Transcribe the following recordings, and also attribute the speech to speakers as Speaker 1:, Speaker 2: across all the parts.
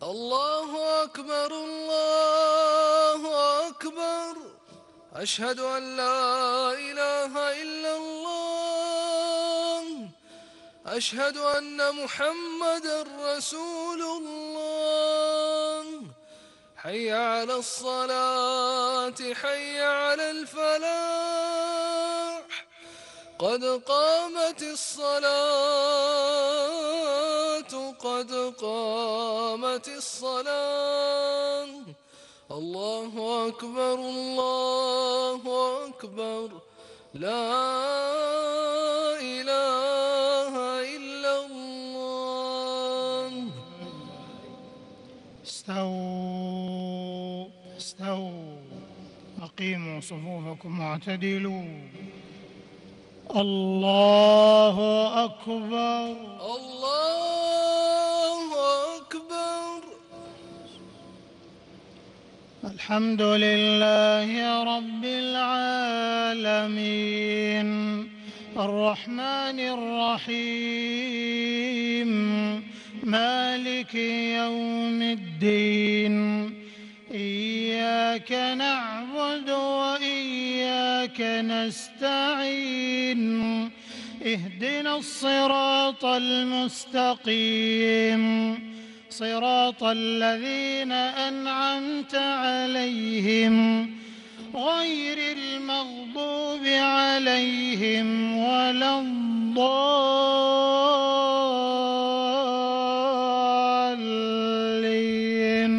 Speaker 1: الله أكبر الله أكبر. أشهد أن لا إله إلا الله. أشهد أن محمدًا رسول الله. حي على الصلاة حي على الفلاح. قد قامت الصلاة قد قامت الصلاة. الله أكبر الله أكبر. لا إله إلا الله.
Speaker 2: استووا استووا، أقيموا صفوفكم واعتدلوا. الله أكبر
Speaker 1: الله أكبر.
Speaker 2: الحمد لله رب العالمين، الرحمن الرحيم، مالك يوم الدين. إياك نعبد وإياك نستعين. اهدنا الصراط المستقيم، صراط الذين أنعمت عليهم غير المغضوب عليهم ولا الضالين.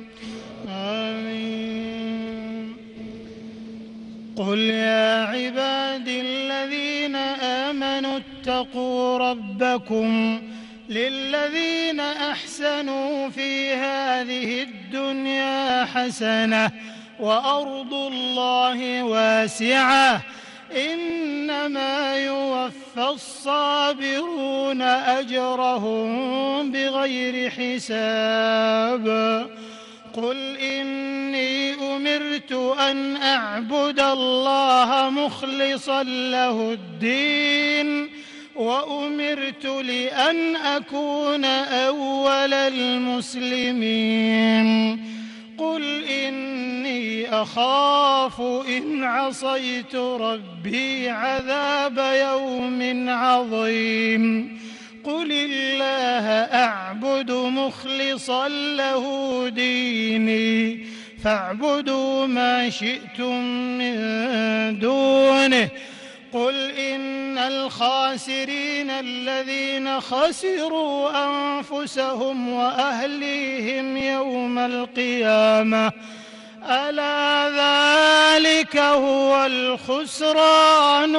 Speaker 2: آمين. قل يا عبادي الذين آمنوا اتقوا ربكم للذين أحسنوا في هذه الدنيا حسنة وأرض الله واسعة، إنما يوفى الصابرون أجرهم بغير حساب. قل إني أمرت أن أعبد الله مخلصا له الدين، وأمرت لأن أكون أول المسلمين. قل إني أخاف إن عصيت ربي عذاب يوم عظيم. قل الله أعبد مخلصا له ديني، فاعبدوا ما شئتم من دونه. قل إن الخاسرين الذين خسروا أنفسهم وأهليهم يوم القيامة، ألا ذلك هو الخسران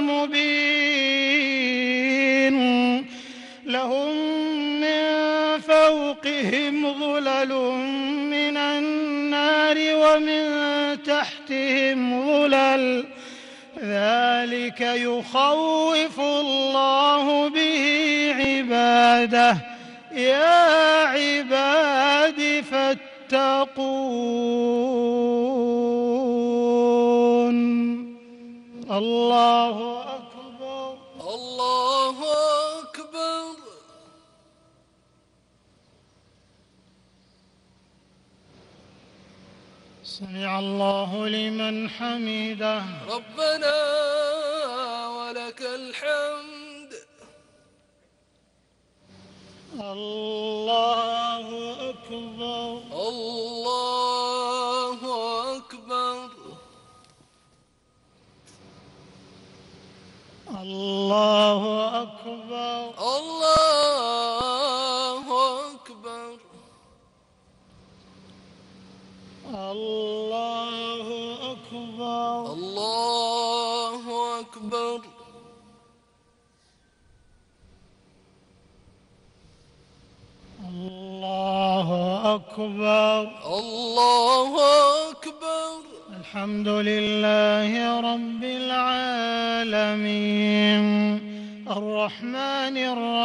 Speaker 2: المبين. لهم من فوقهم ظلل من النار ومن تحتهم ظلل، ذلك يخوف الله به عباده. يا عباد فاتقون. الله أكبر
Speaker 1: الله أكبر.
Speaker 2: سمع الله لمن حمده.
Speaker 1: ربنا ولك الحمد.
Speaker 2: الله أكبر
Speaker 1: الله أكبر.
Speaker 2: الله أكبر
Speaker 1: الله أكبر.
Speaker 2: الله أكبر
Speaker 1: الله أكبر.
Speaker 2: الله أكبر
Speaker 1: الله أكبر.
Speaker 2: الحمد لله رب العالمين، الرحمن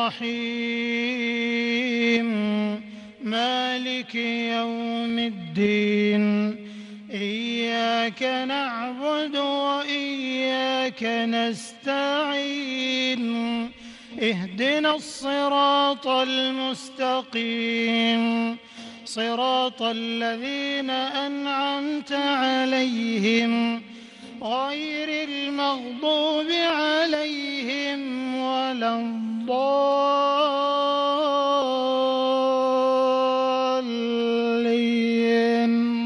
Speaker 2: الرحيم، مالك يوم الدين. إياك نعبد وإياك نستعين. اهدنا الصراط المستقيم، صراط الذين أنعمت عليهم غير المغضوب عليهم ولا الضالين.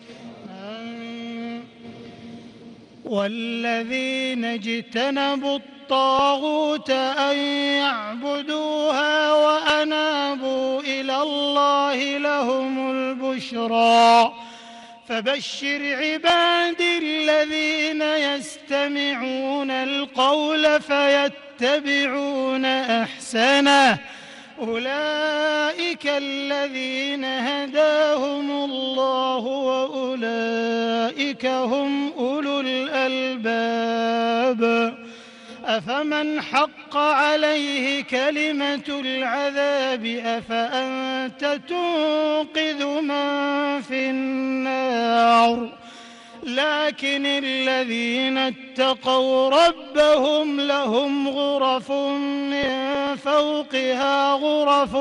Speaker 2: والذين اجتنبوا الطاغوت أن يعبدوها وأنابوا إلى الله لهم البشرى فبشر عبادي الذين يستمعون القول فيتبعون أحسنه أولئك الذين هداهم الله وأولئك هم أولو الألباب. أفمن حق عليه كلمة العذاب أفأنت تنقذ من في النار لكن الذين اتقوا ربهم لهم غرف من فوقها غرف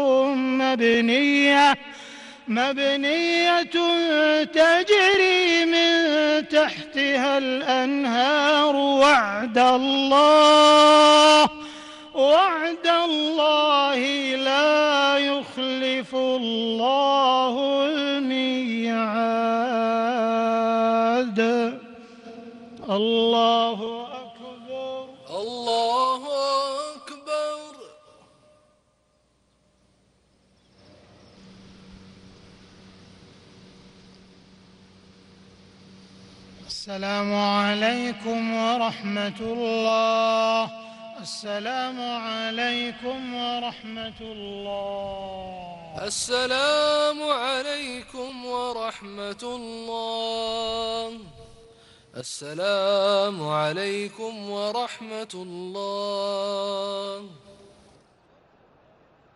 Speaker 2: مبنية تجري من تحتها الأنهار وعد الله لا يخلف الله الميعاد. الله أكبر.
Speaker 1: الله أكبر.
Speaker 2: السلام عليكم ورحمة الله. السلام عليكم ورحمة الله.
Speaker 1: السلام عليكم ورحمة الله. السلام عليكم ورحمة الله.